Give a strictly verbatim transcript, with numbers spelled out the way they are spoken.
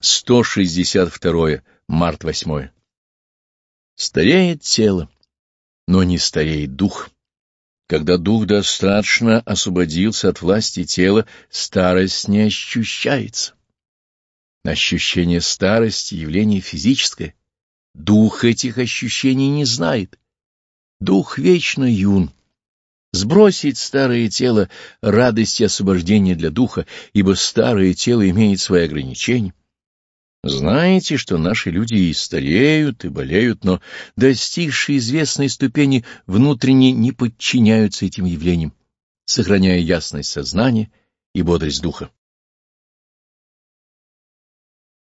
сто шестьдесят второе. Март восьмое. Стареет тело, но не стареет дух. Когда дух достаточно освободился от власти тела, старость не ощущается. Ощущение старости — явление физическое. Дух этих ощущений не знает. Дух вечно юн. Сбросить старое тело — радость и освобождение для духа, ибо старое тело имеет свои ограничения. Знаете, что наши люди и стареют, и болеют, но, достигшие известной ступени, внутренне не подчиняются этим явлениям, сохраняя ясность сознания и бодрость духа.